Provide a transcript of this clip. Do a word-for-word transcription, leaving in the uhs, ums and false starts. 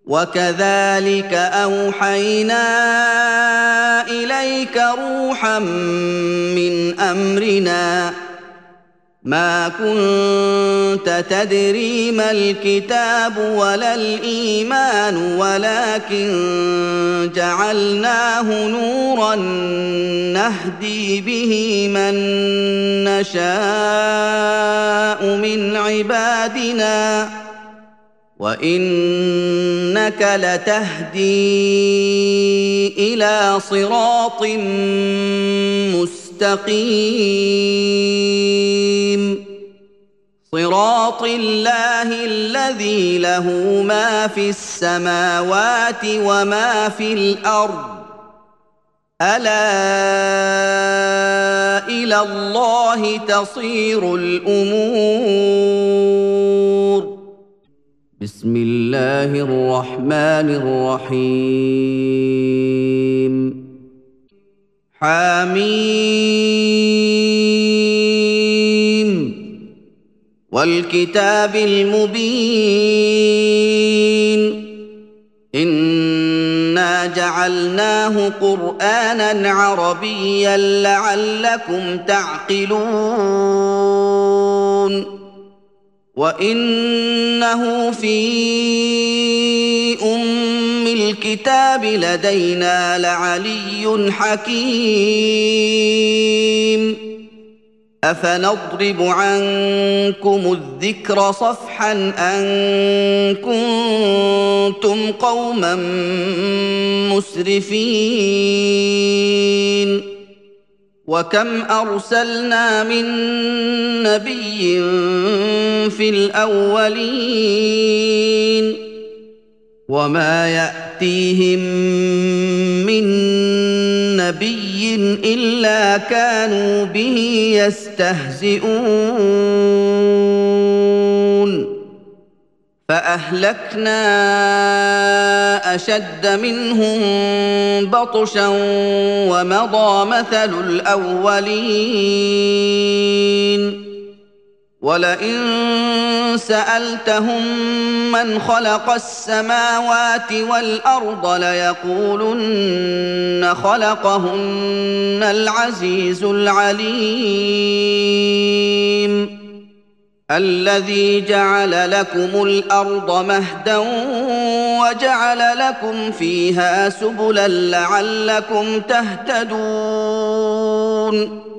وكذلك أوحينا إليك روحا من أمرنا ما كنت تدري ما الكتاب ولا الإيمان ولكن جعلناه نورا نهدي به من نشاء من عبادنا وإنك لتهدي إلى صراط مستقيم صراط الله الذي له ما في السماوات وما في الأرض ألا إلى الله تصير الأمور بسم الله الرحمن الرحيم حميم والكتاب المبين إنا جعلناه قرآناً عربياً لعلكم تعقلون وإنه في أم الكتاب لدينا لعلي حكيم أفنضرب عنكم الذكر صفحا أن كنتم قوما مسرفين وكم أرسلنا من نبي في الأولين وما يأتيهم من نبي إلا كانوا به يستهزئون فأهلكنا أشد منهم بطشا ومضى مثل الأولين ولئن سألتهم من خلق السماوات والأرض ليقولن خلقهن العزيز العليم الذي جعل لكم الأرض مهدا وجعل لكم فيها سبلا لعلكم تهتدون